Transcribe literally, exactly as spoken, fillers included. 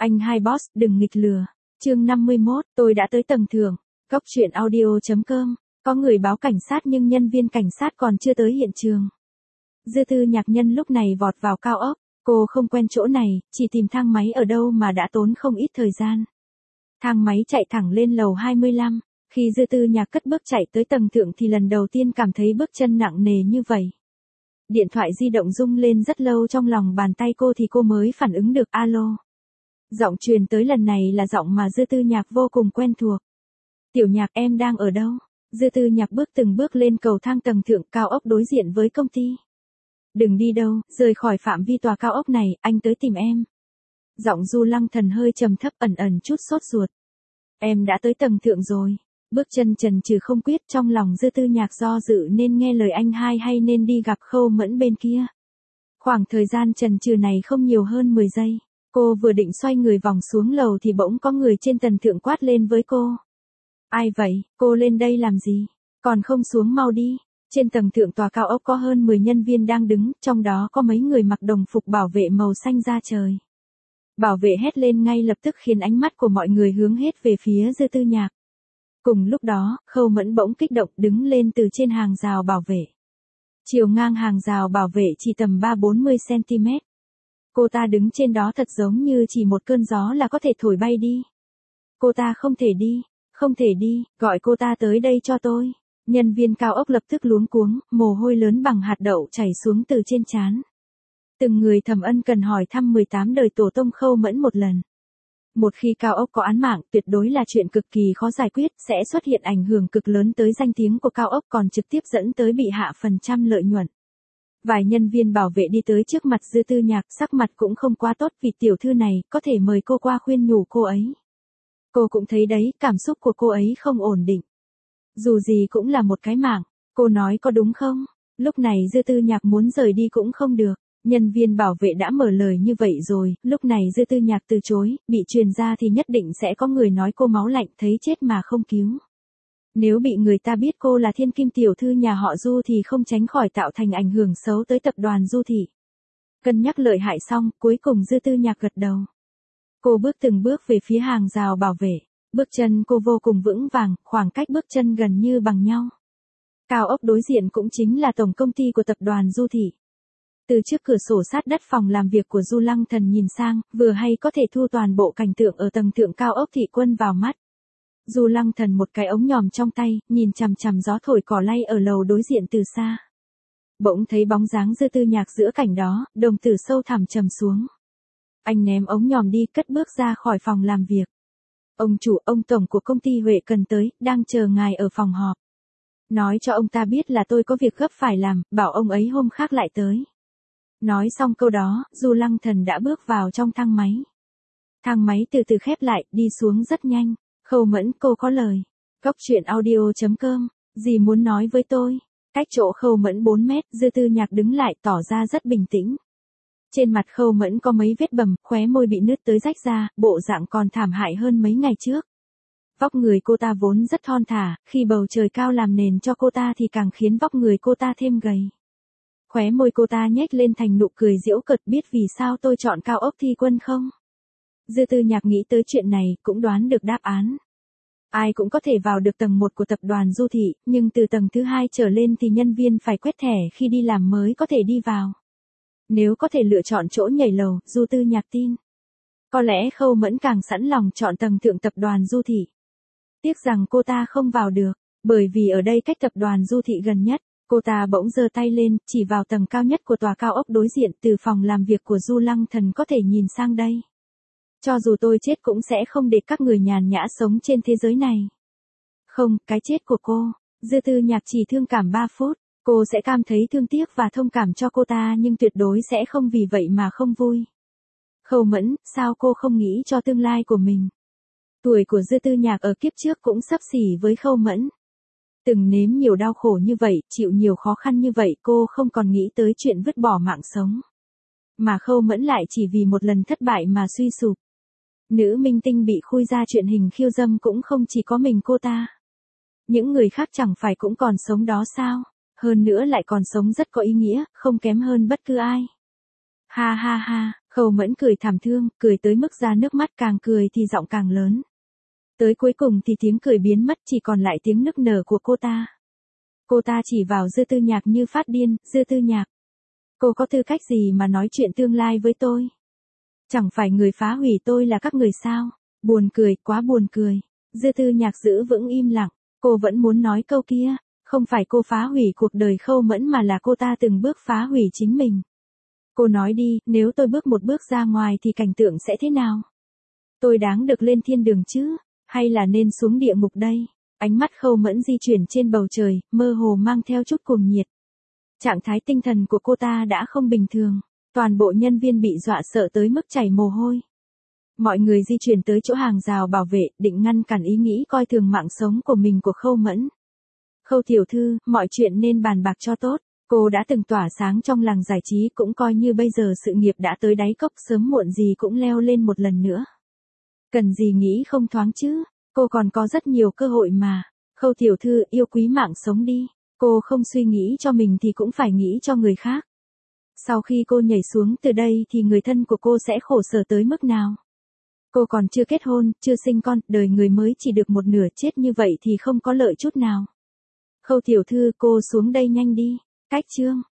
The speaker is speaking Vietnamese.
Anh hai boss, đừng nghịch lừa. Chương năm mươi mốt, tôi đã tới tầng thượng. Cốc truyện audio chấm com. Có người báo cảnh sát nhưng nhân viên cảnh sát còn chưa tới hiện trường. Dư Tư Nhạc Nhân lúc này vọt vào cao ốc. Cô không quen chỗ này, chỉ tìm thang máy ở đâu mà đã tốn không ít thời gian. Thang máy chạy thẳng lên lầu hai mươi lăm. Khi Dư Tư Nhạc cất bước chạy tới tầng thượng thì lần đầu tiên cảm thấy bước chân nặng nề như vậy. Điện thoại di động rung lên rất lâu trong lòng bàn tay cô thì cô mới phản ứng được alo. Giọng truyền tới lần này là giọng mà Dư Tư Nhạc vô cùng quen thuộc. Tiểu Nhạc, em đang ở đâu? Dư Tư Nhạc bước từng bước lên cầu thang tầng thượng cao ốc đối diện với công ty. Đừng đi đâu, rời khỏi phạm vi tòa cao ốc này, anh tới tìm em. Giọng Du Lăng Thần hơi trầm thấp ẩn ẩn chút sốt ruột. Em đã tới tầng thượng rồi. Bước chân chần chừ không quyết, trong lòng Dư Tư Nhạc do dự nên nghe lời anh hai hay nên đi gặp Khâu Mẫn bên kia. Khoảng thời gian chần chừ này không nhiều hơn mười giây. Cô vừa định xoay người vòng xuống lầu thì bỗng có người trên tầng thượng quát lên với cô. Ai vậy, cô lên đây làm gì? Còn không xuống mau đi. Trên tầng thượng tòa cao ốc có hơn mười nhân viên đang đứng, trong đó có mấy người mặc đồng phục bảo vệ màu xanh da trời. Bảo vệ hét lên ngay lập tức khiến ánh mắt của mọi người hướng hết về phía Dư Tư Nhạc. Cùng lúc đó, Khâu Mẫn bỗng kích động đứng lên từ trên hàng rào bảo vệ. Chiều ngang hàng rào bảo vệ chỉ tầm ba bốn mươi xăng-ti-mét. Cô ta đứng trên đó thật giống như chỉ một cơn gió là có thể thổi bay đi. Cô ta không thể đi, không thể đi, gọi cô ta tới đây cho tôi. Nhân viên cao ốc lập tức luống cuống, mồ hôi lớn bằng hạt đậu chảy xuống từ trên trán. Từng người thầm ân cần hỏi thăm mười tám đời tổ tông Khâu Mẫn một lần. Một khi cao ốc có án mạng, tuyệt đối là chuyện cực kỳ khó giải quyết, sẽ xuất hiện ảnh hưởng cực lớn tới danh tiếng của cao ốc, còn trực tiếp dẫn tới bị hạ phần trăm lợi nhuận. Vài nhân viên bảo vệ đi tới trước mặt Dư Tư Nhạc, sắc mặt cũng không quá tốt vì tiểu thư này, có thể mời cô qua khuyên nhủ cô ấy. Cô cũng thấy đấy, cảm xúc của cô ấy không ổn định. Dù gì cũng là một cái mạng, cô nói có đúng không? Lúc này Dư Tư Nhạc muốn rời đi cũng không được. Nhân viên bảo vệ đã mở lời như vậy rồi, lúc này Dư Tư Nhạc từ chối, bị truyền ra thì nhất định sẽ có người nói cô máu lạnh thấy chết mà không cứu. Nếu bị người ta biết cô là thiên kim tiểu thư nhà họ Du thì không tránh khỏi tạo thành ảnh hưởng xấu tới tập đoàn Du thị. Cân nhắc lợi hại xong, cuối cùng Dư Tư Nhạc gật đầu. Cô bước từng bước về phía hàng rào bảo vệ, bước chân cô vô cùng vững vàng, khoảng cách bước chân gần như bằng nhau. Cao ốc đối diện cũng chính là tổng công ty của tập đoàn Du thị. Từ trước cửa sổ sát đất phòng làm việc của Du Lăng Thần nhìn sang, vừa hay có thể thu toàn bộ cảnh tượng ở tầng thượng cao ốc thị quân vào mắt. Du Lăng Thần một cái ống nhòm trong tay, nhìn chằm chằm gió thổi cỏ lay ở lầu đối diện từ xa. Bỗng thấy bóng dáng Dư Tư Nhạc giữa cảnh đó, đồng tử sâu thẳm trầm xuống. Anh ném ống nhòm đi, cất bước ra khỏi phòng làm việc. Ông chủ, ông tổng của công ty Huệ cần tới, đang chờ ngài ở phòng họp. Nói cho ông ta biết là tôi có việc gấp phải làm, bảo ông ấy hôm khác lại tới. Nói xong câu đó, Du Lăng Thần đã bước vào trong thang máy. Thang máy từ từ khép lại, đi xuống rất nhanh. Khâu Mẫn, cô có lời. Cốc truyện audio chấm com. Gì muốn nói với tôi? Cách chỗ Khâu Mẫn bốn mét, Dư Tư Nhạc đứng lại tỏ ra rất bình tĩnh. Trên mặt Khâu Mẫn có mấy vết bầm, khóe môi bị nứt tới rách ra, bộ dạng còn thảm hại hơn mấy ngày trước. Vóc người cô ta vốn rất thon thả, khi bầu trời cao làm nền cho cô ta thì càng khiến vóc người cô ta thêm gầy. Khóe môi cô ta nhếch lên thành nụ cười giễu cợt, biết vì sao tôi chọn cao ốc thi quân không? Dư Tư Nhạc nghĩ tới chuyện này, cũng đoán được đáp án. Ai cũng có thể vào được tầng một của tập đoàn Du thị, nhưng từ tầng thứ hai trở lên thì nhân viên phải quét thẻ khi đi làm mới có thể đi vào. Nếu có thể lựa chọn chỗ nhảy lầu, Du Tư Nhạc tin. Có lẽ Khâu Mẫn càng sẵn lòng chọn tầng thượng tập đoàn Du thị. Tiếc rằng cô ta không vào được, bởi vì ở đây cách tập đoàn Du thị gần nhất. Cô ta bỗng giơ tay lên, chỉ vào tầng cao nhất của tòa cao ốc đối diện, từ phòng làm việc của Du Lăng Thần có thể nhìn sang đây. Cho dù tôi chết cũng sẽ không để các người nhàn nhã sống trên thế giới này. Không, cái chết của cô, Dư Tư Nhạc chỉ thương cảm ba phút, cô sẽ cảm thấy thương tiếc và thông cảm cho cô ta nhưng tuyệt đối sẽ không vì vậy mà không vui. Khâu Mẫn, sao cô không nghĩ cho tương lai của mình? Tuổi của Dư Tư Nhạc ở kiếp trước cũng xấp xỉ với Khâu Mẫn. Từng nếm nhiều đau khổ như vậy, chịu nhiều khó khăn như vậy, cô không còn nghĩ tới chuyện vứt bỏ mạng sống. Mà Khâu Mẫn lại chỉ vì một lần thất bại mà suy sụp. Nữ minh tinh bị khui ra chuyện hình khiêu dâm cũng không chỉ có mình cô ta. Những người khác chẳng phải cũng còn sống đó sao? Hơn nữa lại còn sống rất có ý nghĩa, không kém hơn bất cứ ai. Ha ha ha, Khâu Mẫn cười thảm thương, cười tới mức ra nước mắt, càng cười thì giọng càng lớn. Tới cuối cùng thì tiếng cười biến mất, chỉ còn lại tiếng nức nở của cô ta. Cô ta chỉ vào Dư Tư Nhạc như phát điên, Dư Tư Nhạc. Cô có tư cách gì mà nói chuyện tương lai với tôi? Chẳng phải người phá hủy tôi là các người sao? Buồn cười, quá buồn cười. Dư Tư Nhạc giữ vững im lặng, cô vẫn muốn nói câu kia, không phải cô phá hủy cuộc đời Khâu Mẫn mà là cô ta từng bước phá hủy chính mình. Cô nói đi, nếu tôi bước một bước ra ngoài thì cảnh tượng sẽ thế nào? Tôi đáng được lên thiên đường chứ, hay là nên xuống địa ngục đây? Ánh mắt Khâu Mẫn di chuyển trên bầu trời, mơ hồ mang theo chút cuồng nhiệt. Trạng thái tinh thần của cô ta đã không bình thường, toàn bộ nhân viên bị dọa sợ tới mức chảy mồ hôi. Mọi người di chuyển tới chỗ hàng rào bảo vệ, định ngăn cản ý nghĩ coi thường mạng sống của mình của Khâu Mẫn. Khâu tiểu thư, mọi chuyện nên bàn bạc cho tốt. Cô đã từng tỏa sáng trong làng giải trí, cũng coi như bây giờ sự nghiệp đã tới đáy cốc, sớm muộn gì cũng leo lên một lần nữa. Cần gì nghĩ không thoáng chứ, cô còn có rất nhiều cơ hội mà. Khâu tiểu thư, yêu quý mạng sống đi. Cô không suy nghĩ cho mình thì cũng phải nghĩ cho người khác. Sau khi cô nhảy xuống từ đây thì người thân của cô sẽ khổ sở tới mức nào? Cô còn chưa kết hôn, chưa sinh con, đời người mới chỉ được một nửa, chết như vậy thì không có lợi chút nào. Khâu tiểu thư, cô xuống đây nhanh đi. Cách chương